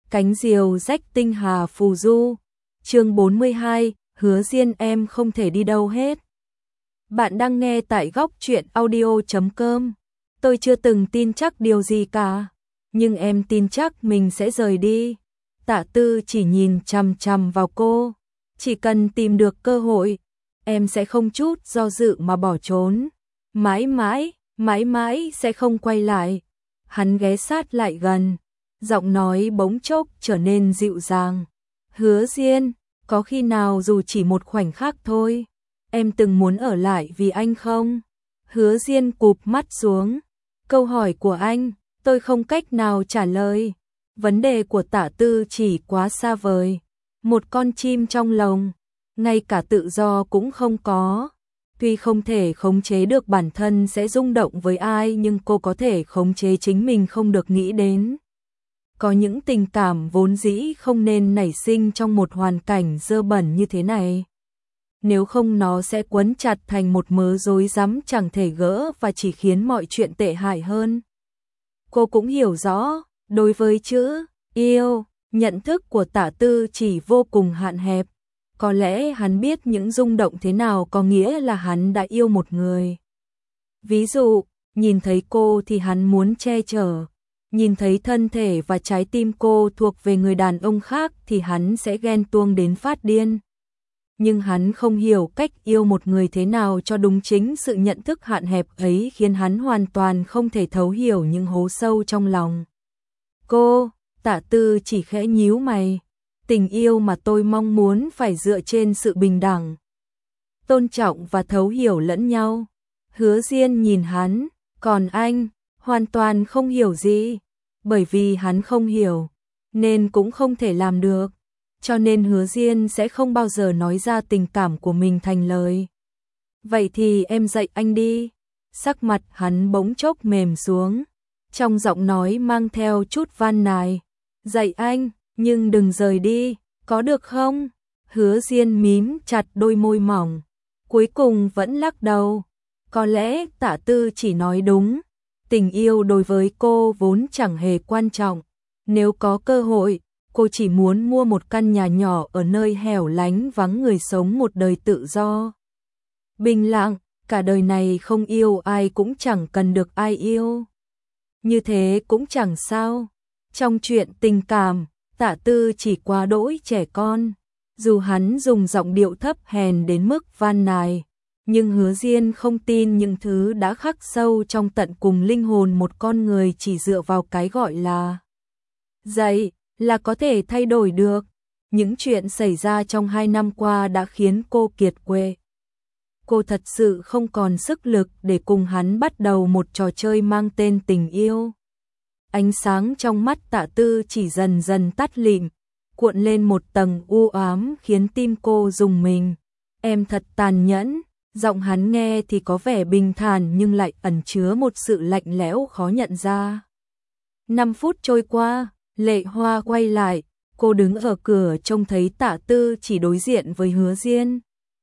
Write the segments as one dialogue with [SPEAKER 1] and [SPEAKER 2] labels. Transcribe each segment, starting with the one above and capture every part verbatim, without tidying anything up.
[SPEAKER 1] Cánh diều rách tinh hà phù du. Chương bốn mươi hai, Hứa Diên em không thể đi đâu hết. Bạn đang nghe tại góc truyện audio chấm com. Tôi chưa từng tin chắc điều gì cả, nhưng em tin chắc mình sẽ rời đi. Tạ Tư chỉ nhìn chằm chằm vào cô, chỉ cần tìm được cơ hội, em sẽ không chút do dự mà bỏ trốn. Mãi mãi, mãi mãi sẽ không quay lại. Hắn ghé sát lại gần, giọng nói bỗng chốc trở nên dịu dàng. Hứa Diên, có khi nào dù chỉ một khoảnh khắc thôi, em từng muốn ở lại vì anh không? Hứa Diên cụp mắt xuống. Câu hỏi của anh, tôi không cách nào trả lời. Vấn đề của Tạ Tư chỉ quá xa vời. Một con chim trong lồng, ngay cả tự do cũng không có. Tuy không thể khống chế được bản thân sẽ rung động với ai, nhưng cô có thể khống chế chính mình không được nghĩ đến. Có những tình cảm vốn dĩ không nên nảy sinh trong một hoàn cảnh dơ bẩn như thế này. Nếu không nó sẽ quấn chặt thành một mớ rối rắm chẳng thể gỡ và chỉ khiến mọi chuyện tệ hại hơn. Cô cũng hiểu rõ, đối với chữ yêu, nhận thức của Tạ Tư chỉ vô cùng hạn hẹp. Có lẽ hắn biết những rung động thế nào có nghĩa là hắn đã yêu một người. Ví dụ, nhìn thấy cô thì hắn muốn che chở. Nhìn thấy thân thể và trái tim cô thuộc về người đàn ông khác thì hắn sẽ ghen tuông đến phát điên. Nhưng hắn không hiểu cách yêu một người thế nào cho đúng, chính sự nhận thức hạn hẹp ấy khiến hắn hoàn toàn không thể thấu hiểu những hố sâu trong lòng cô. Tạ Tư chỉ khẽ nhíu mày. Tình yêu mà tôi mong muốn phải dựa trên sự bình đẳng, tôn trọng và thấu hiểu lẫn nhau. Hứa Diên nhìn hắn, còn anh hoàn toàn không hiểu gì. Bởi vì hắn không hiểu, nên cũng không thể làm được. Cho nên Hứa Diên sẽ không bao giờ nói ra tình cảm của mình thành lời. Vậy thì em dạy anh đi. Sắc mặt hắn bỗng chốc mềm xuống, trong giọng nói mang theo chút van nài. Dạy anh, nhưng đừng rời đi, có được không? Hứa Diên mím chặt đôi môi mỏng, cuối cùng vẫn lắc đầu. Có lẽ Tạ Tư chỉ nói đúng. Tình yêu đối với cô vốn chẳng hề quan trọng. Nếu có cơ hội, cô chỉ muốn mua một căn nhà nhỏ ở nơi hẻo lánh vắng người, sống một đời tự do bình lặng, cả đời này không yêu ai cũng chẳng cần được ai yêu. Như thế cũng chẳng sao. Trong chuyện tình cảm, Tạ Tư chỉ quá đỗi trẻ con. Dù hắn dùng giọng điệu thấp hèn đến mức van nài, nhưng Hứa Diên không tin những thứ đã khắc sâu trong tận cùng linh hồn một con người chỉ dựa vào cái gọi là dạy là có thể thay đổi được. Những chuyện xảy ra trong hai năm qua đã khiến cô kiệt quệ. Cô thật sự không còn sức lực để cùng hắn bắt đầu một trò chơi mang tên tình yêu. Ánh sáng trong mắt Tạ Tư chỉ dần dần tắt lịm, cuộn lên một tầng u ám khiến tim cô rùng mình. Em thật tàn nhẫn. Giọng hắn nghe thì có vẻ bình thản nhưng lại ẩn chứa một sự lạnh lẽo khó nhận ra. Năm phút trôi qua, Lệ Hoa quay lại, cô đứng ở cửa trông thấy Tạ Tư chỉ đối diện với Hứa Diên.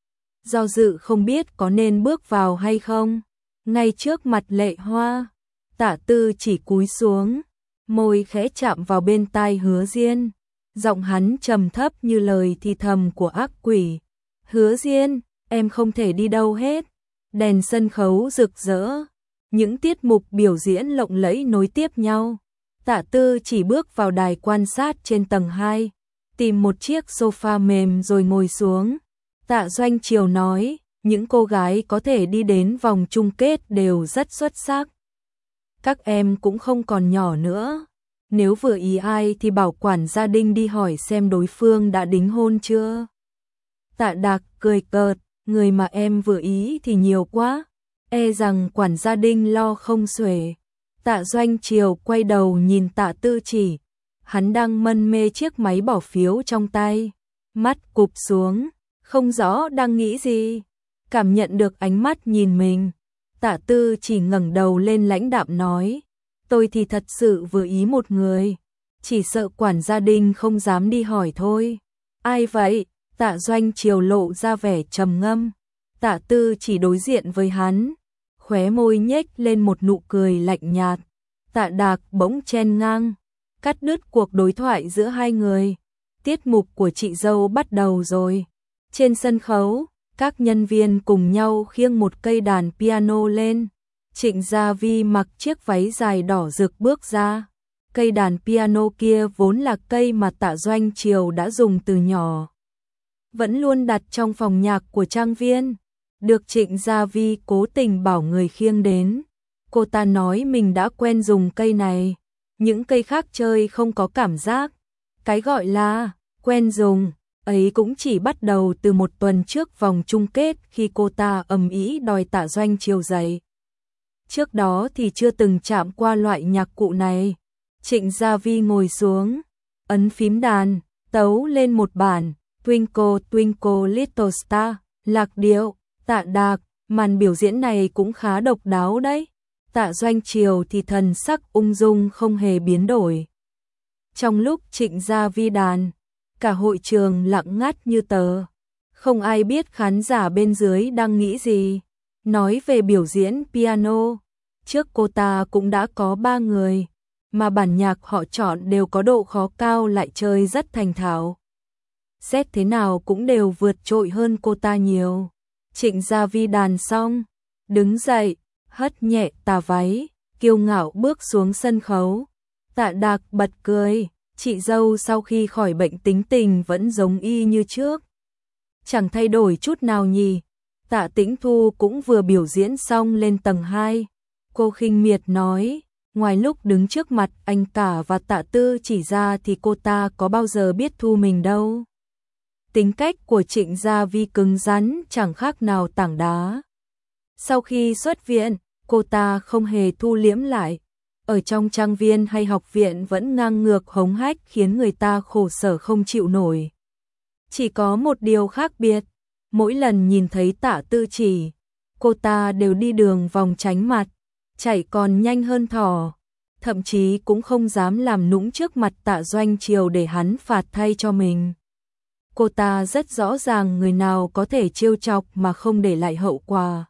[SPEAKER 1] Do dự không biết có nên bước vào hay không. Ngay trước mặt Lệ Hoa, Tạ Tư chỉ cúi xuống, môi khẽ chạm vào bên tai Hứa Diên. Giọng hắn trầm thấp như lời thì thầm của ác quỷ. Hứa Diên, em không thể đi đâu hết. Đèn sân khấu rực rỡ, những tiết mục biểu diễn lộng lẫy nối tiếp nhau. Tạ Tư chỉ bước vào đài quan sát trên tầng hai, tìm một chiếc sofa mềm rồi ngồi xuống. Tạ Doanh Triều nói, những cô gái có thể đi đến vòng chung kết đều rất xuất sắc. Các em cũng không còn nhỏ nữa. Nếu vừa ý ai thì bảo quản gia đình đi hỏi xem đối phương đã đính hôn chưa. Tạ Đạc cười cợt, người mà em vừa ý thì nhiều quá, e rằng quản gia đình lo không xuể. Tạ Doanh Triều quay đầu nhìn Tạ Tư chỉ, hắn đang mân mê chiếc máy bỏ phiếu trong tay, mắt cụp xuống, không rõ đang nghĩ gì. Cảm nhận được ánh mắt nhìn mình, Tạ Tư chỉ ngẩng đầu lên lãnh đạm nói, tôi thì thật sự vừa ý một người, chỉ sợ quản gia đình không dám đi hỏi thôi. Ai vậy? Tạ Doanh Triều lộ ra vẻ trầm ngâm. Tạ Tư chỉ đối diện với hắn, khóe môi nhếch lên một nụ cười lạnh nhạt. Tạ Đạc bỗng chen ngang, cắt đứt cuộc đối thoại giữa hai người. Tiết mục của chị dâu bắt đầu rồi. Trên sân khấu, các nhân viên cùng nhau khiêng một cây đàn piano lên. Trịnh Gia Vi mặc chiếc váy dài đỏ rực bước ra. Cây đàn piano kia vốn là cây mà Tạ Doanh Triều đã dùng từ nhỏ, vẫn luôn đặt trong phòng nhạc của trang viên, được Trịnh Gia Vi cố tình bảo người khiêng đến. Cô ta nói mình đã quen dùng cây này, những cây khác chơi không có cảm giác. Cái gọi là quen dùng ấy cũng chỉ bắt đầu từ một tuần trước vòng chung kết khi cô ta ầm ĩ đòi Tạ Doanh Triều dạy. Trước đó thì chưa từng chạm qua loại nhạc cụ này. Trịnh Gia Vi ngồi xuống, ấn phím đàn, tấu lên một bản Twinkle Twinkle Little Star, lạc điệu Tạ Đạc. Màn biểu diễn này cũng khá độc đáo đấy. Tạ Doanh Triều thì thần sắc ung dung không hề biến đổi. Trong lúc Trịnh Gia Vi đàn, cả hội trường lặng ngắt như tờ. Không ai biết khán giả bên dưới đang nghĩ gì. Nói về biểu diễn piano, trước cô ta cũng đã có ba người, mà bản nhạc họ chọn đều có độ khó cao lại chơi rất thành thạo. Xét thế nào cũng đều vượt trội hơn cô ta nhiều. Trịnh Gia Vi đàn xong, đứng dậy, hất nhẹ tà váy, kiêu ngạo bước xuống sân khấu. Tạ Đạc bật cười, chị dâu sau khi khỏi bệnh tính tình vẫn giống y như trước. Chẳng thay đổi chút nào nhỉ. Tạ Tĩnh Thu cũng vừa biểu diễn xong lên tầng hai. Cô khinh miệt nói, ngoài lúc đứng trước mặt anh cả và Tạ Tư chỉ ra thì cô ta có bao giờ biết thu mình đâu. Tính cách của Trịnh Gia Vi cứng rắn chẳng khác nào tảng đá. Sau khi xuất viện, cô ta không hề thu liễm lại. Ở trong trang viên hay học viện vẫn ngang ngược hống hách khiến người ta khổ sở không chịu nổi. Chỉ có một điều khác biệt, mỗi lần nhìn thấy Tạ Tư Chỉ, cô ta đều đi đường vòng tránh mặt, chạy còn nhanh hơn thỏ, thậm chí cũng không dám làm nũng trước mặt Tạ Doanh Triều để hắn phạt thay cho mình. Cô ta rất rõ ràng người nào có thể trêu chọc mà không để lại hậu quả,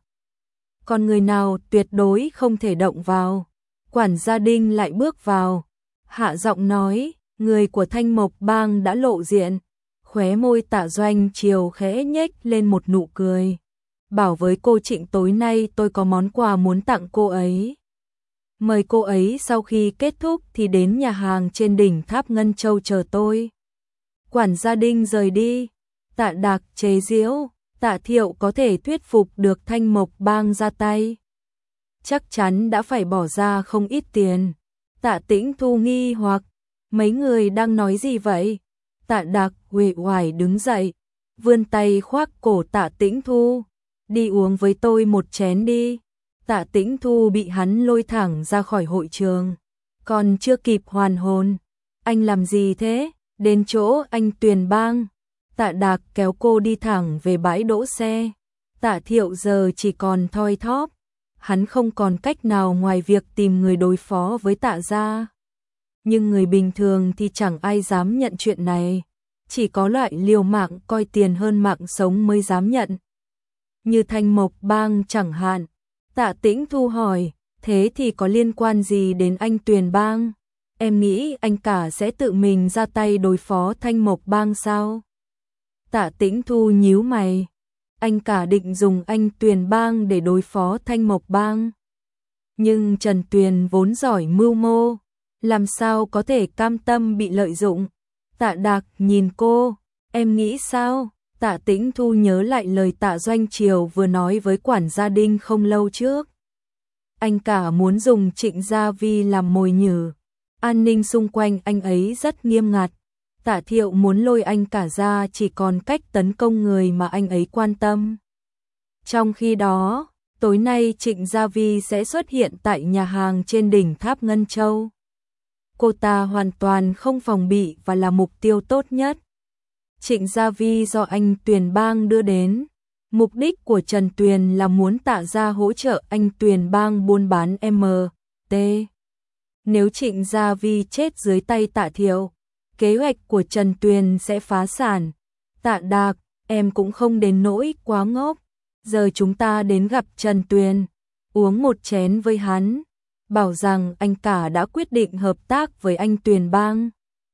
[SPEAKER 1] còn người nào tuyệt đối không thể động vào. Quản gia Đinh lại bước vào, hạ giọng nói, người của Thanh Mộc Bang đã lộ diện. Khóe môi Tạ Doanh Triều khẽ nhếch lên một nụ cười. Bảo với cô Trịnh tối nay tôi có món quà muốn tặng cô ấy. Mời cô ấy sau khi kết thúc thì đến nhà hàng trên đỉnh tháp Ngân Châu chờ tôi. Quản gia Đinh rời đi. Tạ Đạc chế giễu, Tạ Thiệu có thể thuyết phục được Thanh Mộc Bang ra tay. Chắc chắn đã phải bỏ ra không ít tiền. Tạ Tĩnh Thu nghi hoặc, mấy người đang nói gì vậy? Tạ Đạc uể oải đứng dậy, vươn tay khoác cổ Tạ Tĩnh Thu, đi uống với tôi một chén đi. Tạ Tĩnh Thu bị hắn lôi thẳng ra khỏi hội trường, còn chưa kịp hoàn hồn. Anh làm gì thế? Đến chỗ anh Tuyền Bang. Tạ Đạc kéo cô đi thẳng về bãi đỗ xe. Tạ Thiệu giờ chỉ còn thoi thóp, hắn không còn cách nào ngoài việc tìm người đối phó với Tạ gia. Nhưng người bình thường thì chẳng ai dám nhận chuyện này, chỉ có loại liều mạng coi tiền hơn mạng sống mới dám nhận. Như Thanh Mộc Bang chẳng hạn. Tạ Tĩnh Thu hỏi, thế thì có liên quan gì đến anh Tuyền Bang? Em nghĩ anh cả sẽ tự mình ra tay đối phó Thanh Mộc Bang sao? Tạ Tĩnh Thu nhíu mày, anh cả định dùng anh Tuyền Bang để đối phó Thanh Mộc Bang. Nhưng Trần Tuyền vốn giỏi mưu mô, làm sao có thể cam tâm bị lợi dụng. Tạ Đạc nhìn cô, em nghĩ sao? Tạ Tĩnh Thu nhớ lại lời Tạ Doanh Triều vừa nói với quản gia Đinh không lâu trước. Anh cả muốn dùng Trịnh Gia Vi làm mồi nhử. An ninh xung quanh anh ấy rất nghiêm ngặt. Tạ Thiệu muốn lôi anh cả ra chỉ còn cách tấn công người mà anh ấy quan tâm. Trong khi đó, tối nay Trịnh Gia Vi sẽ xuất hiện tại nhà hàng trên đỉnh tháp Ngân Châu. Cô ta hoàn toàn không phòng bị và là mục tiêu tốt nhất. Trịnh Gia Vi do anh Tuyền Bang đưa đến. Mục đích của Trần Tuyền là muốn Tạ gia hỗ trợ anh Tuyền Bang buôn bán em tê. Nếu Trịnh Gia Vi chết dưới tay Tạ Thiệu, kế hoạch của Trần Tuyền sẽ phá sản. Tạ Đạc, em cũng không đến nỗi quá ngốc. Giờ chúng ta đến gặp Trần Tuyền, uống một chén với hắn. bảo rằng anh cả đã quyết định hợp tác với anh Tuyền Bang.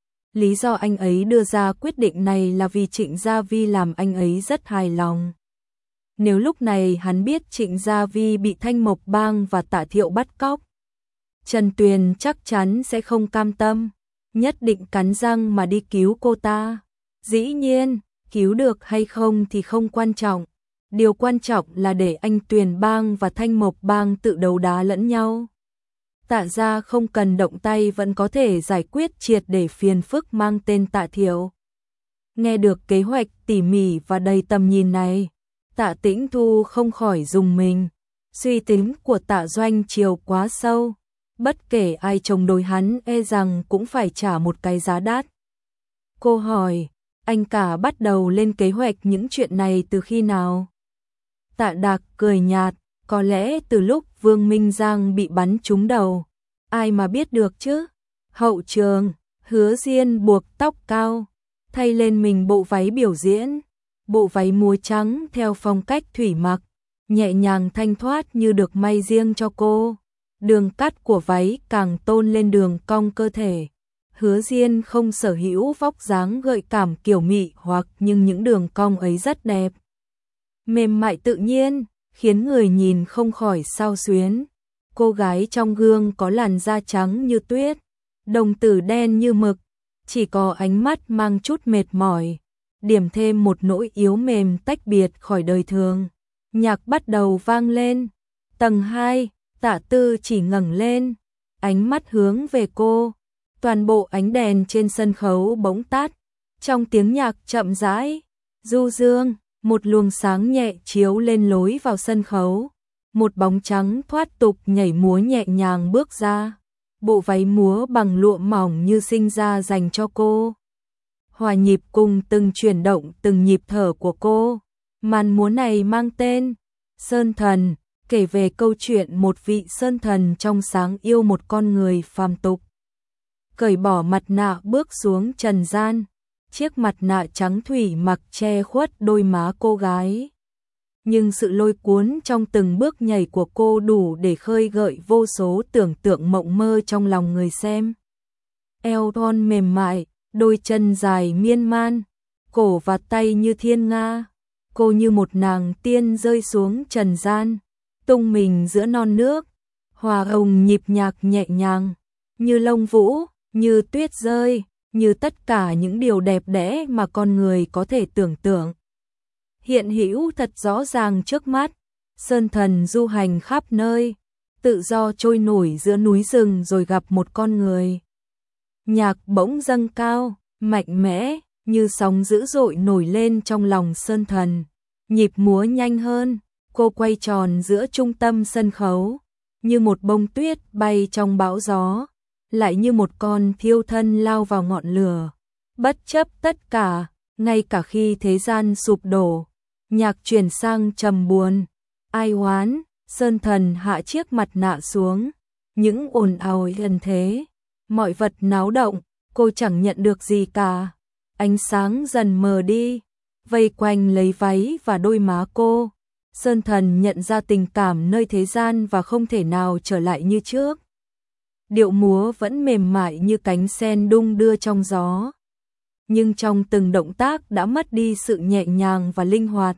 [SPEAKER 1] Lý do anh ấy đưa ra quyết định này là vì Trịnh Gia Vi làm anh ấy rất hài lòng. Nếu lúc này hắn biết Trịnh Gia Vi bị Thanh Mộc Bang và Tạ Thiệu bắt cóc, Trần Tuyền chắc chắn sẽ không cam tâm, nhất định cắn răng mà đi cứu cô ta. Dĩ nhiên, cứu được hay không thì không quan trọng, điều quan trọng là để anh Tuyền Bang và Thanh Mộc Bang tự đấu đá lẫn nhau. Tạ gia không cần động tay vẫn có thể giải quyết triệt để phiền phức mang tên Tạ Thiệu. Nghe được kế hoạch tỉ mỉ và đầy tầm nhìn này, Tạ Tĩnh Thu không khỏi rùng mình. Suy tính của Tạ Doanh Triều quá sâu, bất kể ai chống đối hắn e rằng cũng phải trả một cái giá đắt. Cô hỏi, anh cả bắt đầu lên kế hoạch những chuyện này từ khi nào? Tạ Đạc cười nhạt, có lẽ từ lúc Vương Minh Giang bị bắn trúng đầu. Ai mà biết được chứ? Hậu trường, Hứa Diên buộc tóc cao, thay lên mình bộ váy biểu diễn. Bộ váy múa trắng theo phong cách thủy mặc, nhẹ nhàng thanh thoát như được may riêng cho cô. Đường cắt của váy càng tôn lên đường cong cơ thể. Hứa Diên không sở hữu vóc dáng gợi cảm kiểu mị hoặc, nhưng những đường cong ấy rất đẹp. Mềm mại tự nhiên, khiến người nhìn không khỏi xao xuyến. Cô gái trong gương có làn da trắng như tuyết, đồng tử đen như mực, chỉ có ánh mắt mang chút mệt mỏi, điểm thêm một nỗi yếu mềm tách biệt khỏi đời thường. Nhạc bắt đầu vang lên. Tầng hai, Tạ Tư chỉ ngẩng lên, ánh mắt hướng về cô. Toàn bộ ánh đèn trên sân khấu bỗng tắt, trong tiếng nhạc chậm rãi, du dương, một luồng sáng nhẹ chiếu lên lối vào sân khấu. Một bóng trắng thoát tục nhảy múa nhẹ nhàng bước ra, bộ váy múa bằng lụa mỏng như sinh ra dành cho cô. Hòa nhịp cùng từng chuyển động từng nhịp thở của cô. Màn múa này mang tên Sơn Thần, kể về câu chuyện một vị sơn thần trong sáng yêu một con người phàm tục. Cởi bỏ mặt nạ bước xuống trần gian, chiếc mặt nạ trắng thủy mặc che khuất đôi má cô gái. Nhưng sự lôi cuốn trong từng bước nhảy của cô đủ để khơi gợi vô số tưởng tượng mộng mơ trong lòng người xem. Eo thon mềm mại, đôi chân dài miên man, cổ và tay như thiên nga. Cô như một nàng tiên rơi xuống trần gian, tung mình giữa non nước, hòa hồng nhịp nhạc nhẹ nhàng, như lông vũ, như tuyết rơi, như tất cả những điều đẹp đẽ mà con người có thể tưởng tượng. Hiện hữu thật rõ ràng trước mắt, sơn thần du hành khắp nơi, tự do trôi nổi giữa núi rừng rồi gặp một con người. Nhạc bỗng dâng cao, mạnh mẽ, như sóng dữ dội nổi lên trong lòng sơn thần. Nhịp múa nhanh hơn, cô quay tròn giữa trung tâm sân khấu, như một bông tuyết bay trong bão gió, lại như một con thiêu thân lao vào ngọn lửa. Bất chấp tất cả, ngay cả khi thế gian sụp đổ, nhạc chuyển sang trầm buồn, ai oán, sơn thần hạ chiếc mặt nạ xuống, những ồn ào gần thế, mọi vật náo động, cô chẳng nhận được gì cả. Ánh sáng dần mờ đi, vây quanh lấy váy và đôi má cô. Sơn thần nhận ra tình cảm nơi thế gian và không thể nào trở lại như trước. Điệu múa vẫn mềm mại như cánh sen đung đưa trong gió, nhưng trong từng động tác đã mất đi sự nhẹ nhàng và linh hoạt,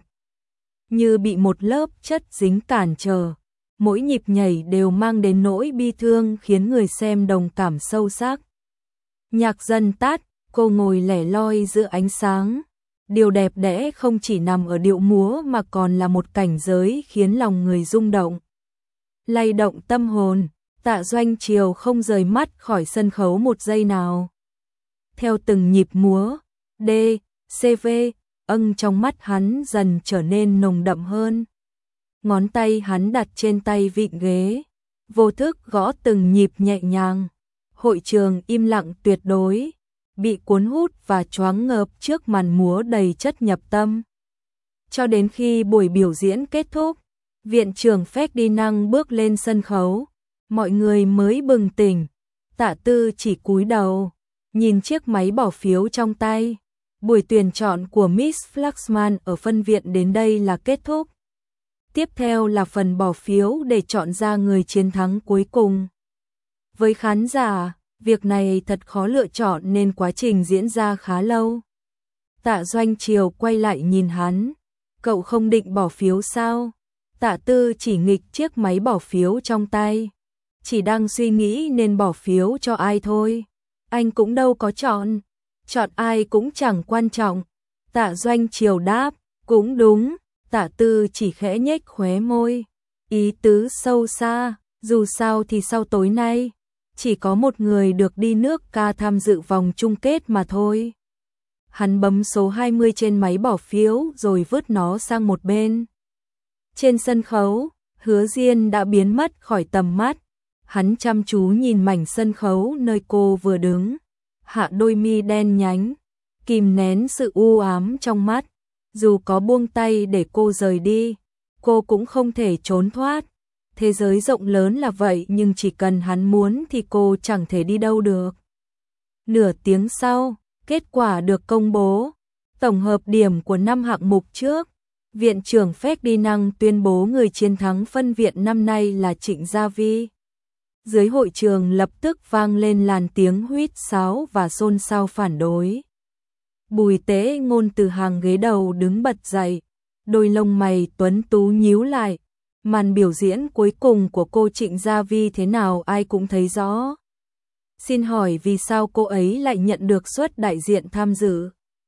[SPEAKER 1] như bị một lớp chất dính cản trở. Mỗi nhịp nhảy đều mang đến nỗi bi thương khiến người xem đồng cảm sâu sắc. Nhạc dần tắt, cô ngồi lẻ loi giữa ánh sáng. Điều đẹp đẽ không chỉ nằm ở điệu múa mà còn là một cảnh giới khiến lòng người rung động, lay động tâm hồn. Tạ Doanh Triều không rời mắt khỏi sân khấu một giây nào. Theo từng nhịp múa, D, C, V, âng trong mắt hắn dần trở nên nồng đậm hơn. Ngón tay hắn đặt trên tay vịn ghế, vô thức gõ từng nhịp nhẹ nhàng. Hội trường im lặng tuyệt đối, bị cuốn hút và choáng ngợp trước màn múa đầy chất nhập tâm. Cho đến khi buổi biểu diễn kết thúc, viện trưởng Ferdinand bước lên sân khấu, mọi người mới bừng tỉnh. Tạ Tư chỉ cúi đầu, nhìn chiếc máy bỏ phiếu trong tay. Buổi tuyển chọn của Miss Flaxman ở phân viện đến đây là kết thúc. Tiếp theo là phần bỏ phiếu để chọn ra người chiến thắng cuối cùng. Với khán giả, việc này thật khó lựa chọn nên quá trình diễn ra khá lâu. Tạ Doanh Triều quay lại nhìn hắn. Cậu không định bỏ phiếu sao? Tạ Tư chỉ nghịch chiếc máy bỏ phiếu trong tay. Chỉ đang suy nghĩ nên bỏ phiếu cho ai thôi. Anh cũng đâu có chọn. Chọn ai cũng chẳng quan trọng. Tạ Doanh Triều đáp, cũng đúng. Tạ Tư chỉ khẽ nhếch khóe môi. Ý tứ sâu xa, dù sao thì sau tối nay, chỉ có một người được đi nước ca tham dự vòng chung kết mà thôi. Hắn bấm số hai mươi trên máy bỏ phiếu rồi vứt nó sang một bên. Trên sân khấu, Hứa Diên đã biến mất khỏi tầm mắt. Hắn chăm chú nhìn mảnh sân khấu nơi cô vừa đứng. Hạ đôi mi đen nhánh, kìm nén sự u ám trong mắt. Dù có buông tay để cô rời đi, cô cũng không thể trốn thoát. Thế giới rộng lớn là vậy nhưng chỉ cần hắn muốn thì cô chẳng thể đi đâu được. Nửa tiếng sau, kết quả được công bố. Tổng hợp điểm của năm hạng mục trước. Viện trưởng Ferdinand tuyên bố người chiến thắng phân viện năm nay là Trịnh Gia Vi. Dưới hội trường lập tức vang lên làn tiếng huýt sáo và xôn xao phản đối. Bùi Tế Ngôn từ hàng ghế đầu đứng bật dậy, đôi lông mày tuấn tú nhíu lại. Màn biểu diễn cuối cùng của cô Trịnh Gia Vi thế nào ai cũng thấy rõ. Xin hỏi vì sao cô ấy lại nhận được suất đại diện tham dự?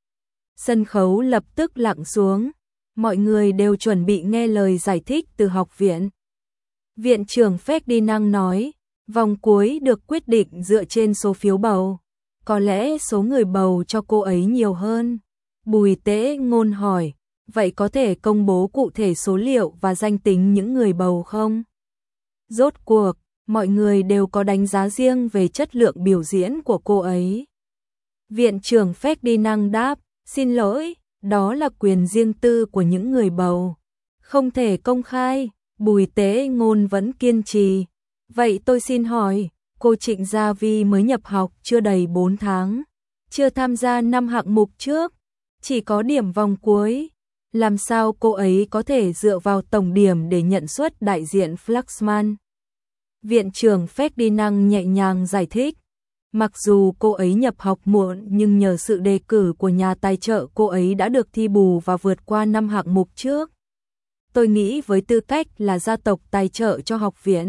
[SPEAKER 1] Sân khấu lập tức lặng xuống, mọi người đều chuẩn bị nghe lời giải thích từ học viện. Viện trưởng Ferdinand nói, vòng cuối được quyết định dựa trên số phiếu bầu. Có lẽ số người bầu cho cô ấy nhiều hơn. Bùi Tế Ngôn hỏi, vậy có thể công bố cụ thể số liệu và danh tính những người bầu không? Rốt cuộc, mọi người đều có đánh giá riêng về chất lượng biểu diễn của cô ấy. Viện trưởng Ferdinand đáp, xin lỗi, đó là quyền riêng tư của những người bầu. Không thể công khai. Bùi Tế Ngôn vẫn kiên trì. Vậy tôi xin hỏi, cô Trịnh Gia Vi mới nhập học chưa đầy bốn tháng, chưa tham gia năm hạng mục trước, chỉ có điểm vòng cuối. Làm sao cô ấy có thể dựa vào tổng điểm để nhận suất đại diện Flaxman? Viện trưởng Ferdinand nhẹ nhàng giải thích. Mặc dù cô ấy nhập học muộn nhưng nhờ sự đề cử của nhà tài trợ cô ấy đã được thi bù và vượt qua năm hạng mục trước. Tôi nghĩ với tư cách là gia tộc tài trợ cho học viện,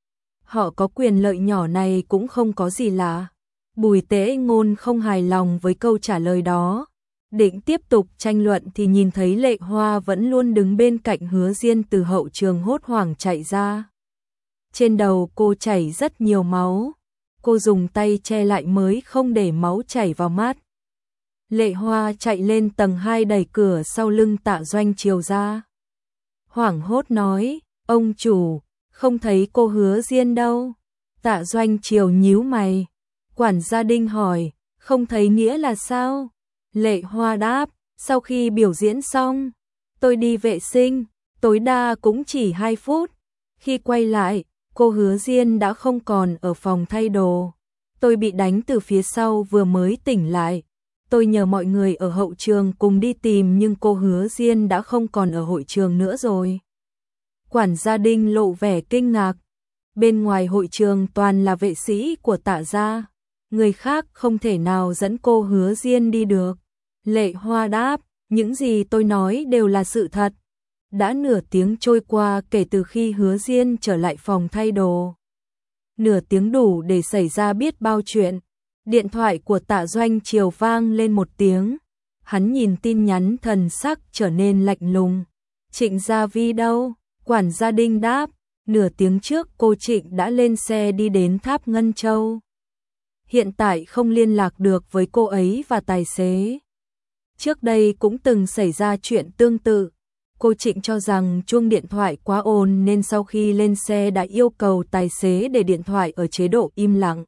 [SPEAKER 1] họ có quyền lợi nhỏ này cũng không có gì lạ. Bùi Tế Ngôn không hài lòng với câu trả lời đó. Định tiếp tục tranh luận thì nhìn thấy Lệ Hoa vẫn luôn đứng bên cạnh Hứa Diên từ hậu trường hốt hoảng chạy ra. Trên đầu cô chảy rất nhiều máu. Cô dùng tay che lại mới không để máu chảy vào mắt. Lệ Hoa chạy lên tầng hai đẩy cửa sau lưng Tạ Doanh Triều ra. Hoảng hốt nói, ông chủ, không thấy cô Hứa Diên đâu. Tạ Doanh Triều nhíu mày. Quản gia Đinh hỏi, không thấy nghĩa là sao? Lệ Hoa đáp, sau khi biểu diễn xong, tôi đi vệ sinh, tối đa cũng chỉ hai phút. Khi quay lại, cô Hứa Diên đã không còn ở phòng thay đồ. Tôi bị đánh từ phía sau vừa mới tỉnh lại. Tôi nhờ mọi người ở hậu trường cùng đi tìm nhưng cô Hứa Diên đã không còn ở hội trường nữa rồi. Quản gia Đinh lộ vẻ kinh ngạc. Bên ngoài hội trường toàn là vệ sĩ của Tạ gia. Người khác không thể nào dẫn cô Hứa Diên đi được. Lệ Hoa đáp, những gì tôi nói đều là sự thật. Đã nửa tiếng trôi qua kể từ khi Hứa Diên trở lại phòng thay đồ. Nửa tiếng đủ để xảy ra biết bao chuyện. Điện thoại của Tạ Doanh Triều vang lên một tiếng. Hắn nhìn tin nhắn thần sắc trở nên lạnh lùng. Trịnh Gia Vi đâu? Quản gia Đinh đáp, nửa tiếng trước cô Trịnh đã lên xe đi đến Tháp Ngân Châu. Hiện tại không liên lạc được với cô ấy và tài xế. Trước đây cũng từng xảy ra chuyện tương tự. Cô Trịnh cho rằng chuông điện thoại quá ồn nên sau khi lên xe đã yêu cầu tài xế để điện thoại ở chế độ im lặng.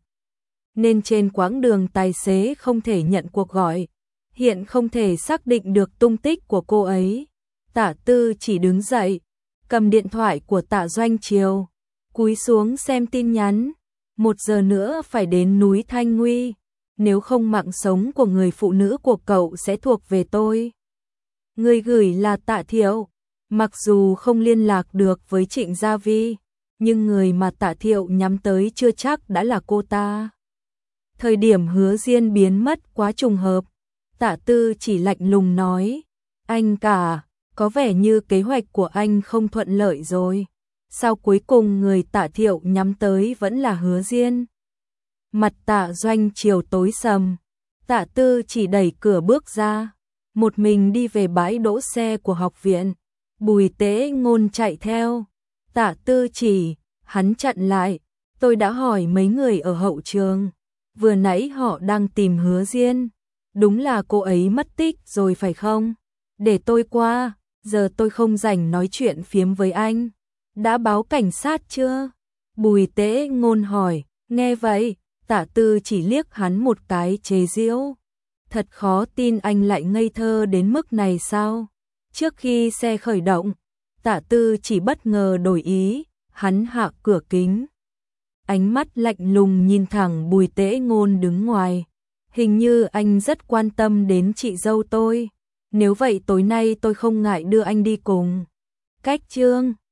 [SPEAKER 1] Nên trên quãng đường tài xế không thể nhận cuộc gọi. Hiện không thể xác định được tung tích của cô ấy. Tạ Tư chỉ đứng dậy, cầm điện thoại của Tạ Doanh Triều, cúi xuống xem tin nhắn. Một giờ nữa phải đến núi Thanh Nguy. Nếu không mạng sống của người phụ nữ của cậu sẽ thuộc về tôi. Người gửi là Tạ Thiệu. Mặc dù không liên lạc được với Trịnh Gia Vi, nhưng người mà Tạ Thiệu nhắm tới chưa chắc đã là cô ta. Thời điểm Hứa Diên biến mất quá trùng hợp, Tạ Tư chỉ lạnh lùng nói, anh cả, có vẻ như kế hoạch của anh không thuận lợi rồi. Sao cuối cùng người Tạ Thiệu nhắm tới vẫn là Hứa Diên? Mặt Tạ Doanh chiều tối sầm, Tạ Tư chỉ đẩy cửa bước ra, một mình đi về bãi đỗ xe của học viện. Bùi Tế Ngôn chạy theo, Tạ Tư chỉ, hắn chặn lại, tôi đã hỏi mấy người ở hậu trường, vừa nãy họ đang tìm Hứa Diên, đúng là cô ấy mất tích rồi phải không? Để tôi qua, giờ tôi không rảnh nói chuyện phiếm với anh. Đã báo cảnh sát chưa? Bùi Tế Ngôn hỏi, nghe vậy, Tạ Tư chỉ liếc hắn một cái chế giễu. Thật khó tin anh lại ngây thơ đến mức này sao? Trước khi xe khởi động, Tạ Tư chỉ bất ngờ đổi ý, hắn hạ cửa kính. Ánh mắt lạnh lùng nhìn thẳng Bùi Tế Ngôn đứng ngoài. Hình như anh rất quan tâm đến chị dâu tôi. Nếu vậy tối nay tôi không ngại đưa anh đi cùng. Cách chương